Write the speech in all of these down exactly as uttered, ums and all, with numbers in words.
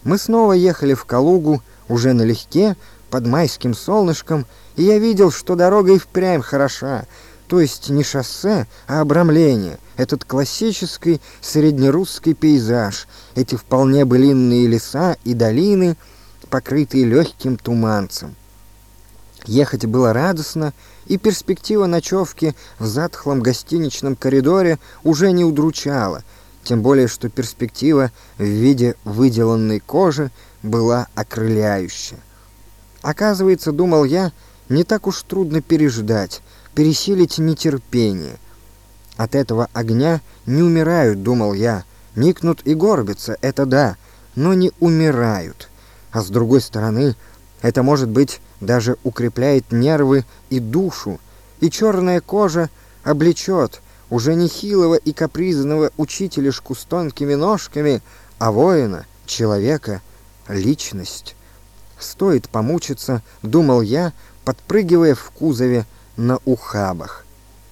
Мы снова ехали в Калугу, уже налегке, под майским солнышком, и я видел, что дорога и впрямь хороша, то есть не шоссе, а обрамление, этот классический среднерусский пейзаж, эти вполне былинные леса и долины, покрытые легким туманцем. Ехать было радостно, и перспектива ночевки в затхлом гостиничном коридоре уже не удручала, тем более что перспектива в виде выделанной кожи была окрыляющая. Оказывается, думал я, не так уж трудно переждать, пересилить нетерпение. От этого огня не умирают, думал я, никнут и горбятся, это да, но не умирают. А с другой стороны, это, может быть, даже укрепляет нервы и душу, и черная кожа облечет уже не хилого и капризного учителешку с тонкими ножками, а воина, человека, личность. Стоит помучиться, думал я, подпрыгивая в кузове на ухабах.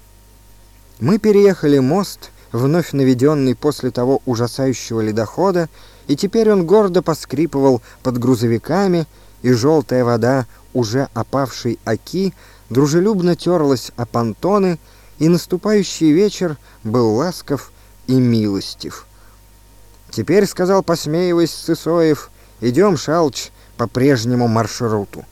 Мы переехали мост, вновь наведенный после того ужасающего ледохода, и теперь он гордо поскрипывал под грузовиками, и желтая вода уже опавшей оки дружелюбно терлась о понтоны, и наступающий вечер был ласков и милостив. «Теперь, — сказал, посмеиваясь Сысоев, — идем, Шалыч, по прежнему маршруту».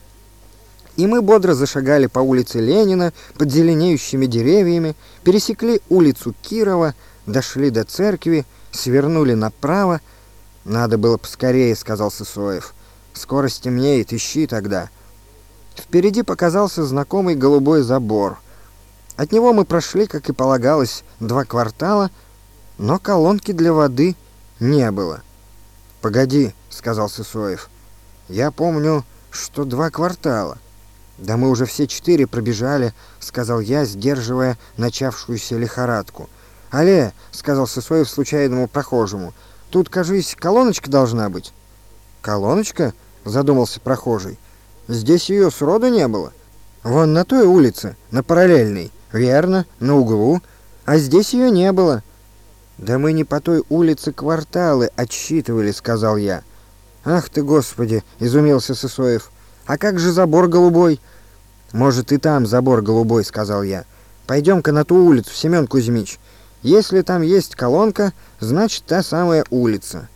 И мы бодро зашагали по улице Ленина под зеленеющими деревьями, пересекли улицу Кирова, дошли до церкви, свернули направо. «Надо было поскорее, — сказал Сысоев. — Скоро стемнеет, ищи тогда». Впереди показался знакомый голубой забор. От него мы прошли, как и полагалось, два квартала, но колонки для воды не было. «Погоди, — сказал Сысоев, — я помню, что два квартала». «Да мы уже все четыре пробежали, — сказал я, сдерживая начавшуюся лихорадку. «Але, — сказал Сысоев случайному прохожему, — тут, кажись, колоночка должна быть». «Колоночка?» — задумался прохожий. «Здесь ее сроду не было. Вон на той улице, на Параллельной, верно, на углу, а здесь ее не было». «Да мы не по той улице кварталы отсчитывали, — сказал я». «Ах ты, Господи! — изумился Сысоев. — А как же забор голубой?» «Может, и там забор голубой, — сказал я. Пойдем-ка на ту улицу, Семен Кузьмич. Если там есть колонка, значит, та самая улица».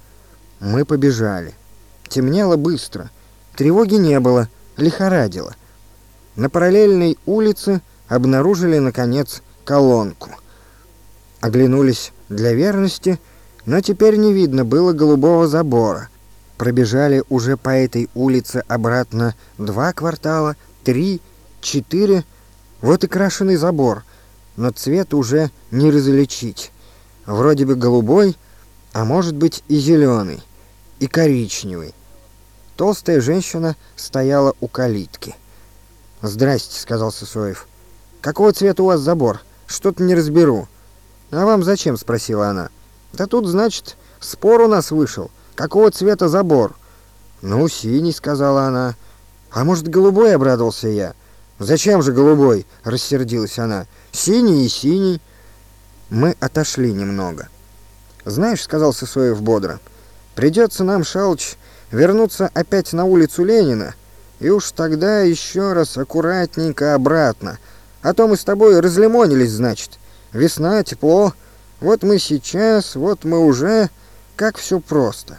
Мы побежали. Темнело быстро. Тревоги не было, лихорадило. На Параллельной улице обнаружили, наконец, колонку. Оглянулись для верности, но теперь не видно было голубого забора. Пробежали уже по этой улице обратно два квартала, три, четыре. Вот и крашеный забор, но цвет уже не различить. Вроде бы голубой, а может быть и зеленый, и коричневый. Толстая женщина стояла у калитки. «Здрасте, — сказал Сысоев. — Какого цвета у вас забор? Что-то не разберу». «А вам зачем? — спросила она. — Да тут, значит, спор у нас вышел. Какого цвета забор?» «Ну, синий, — сказала она». «А может, голубой?» — обрадовался я. «Зачем же голубой?» — рассердилась она. «Синий и синий». Мы отошли немного. «Знаешь, — сказал Сысоев бодро, — придется нам, Шалыч, вернуться опять на улицу Ленина, и уж тогда еще раз аккуратненько обратно. А то мы с тобой разлимонились, значит. Весна, тепло. Вот мы сейчас, вот мы уже... Как все просто».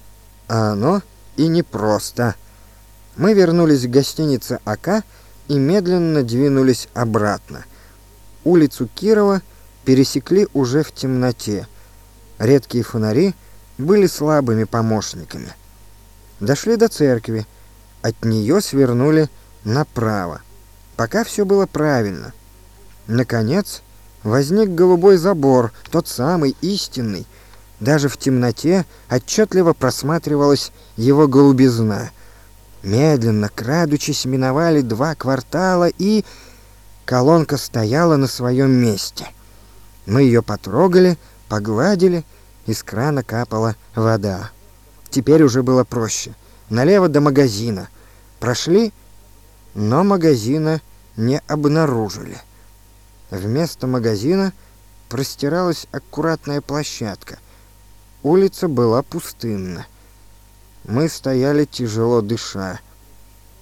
А оно и не просто. Мы вернулись к гостинице «Ока» и медленно двинулись обратно. Улицу Кирова пересекли уже в темноте. Редкие фонари были слабыми помощниками. Дошли до церкви. От нее свернули направо. Пока все было правильно. Наконец возник голубой забор, тот самый истинный. Даже в темноте отчетливо просматривалась его голубизна. Медленно, крадучись, миновали два квартала, и колонка стояла на своем месте. Мы ее потрогали, погладили, из крана капала вода. Теперь уже было проще. Налево до магазина. Прошли, но магазина не обнаружили. Вместо магазина простиралась аккуратная площадка. Улица была пустынна. Мы стояли, тяжело дыша.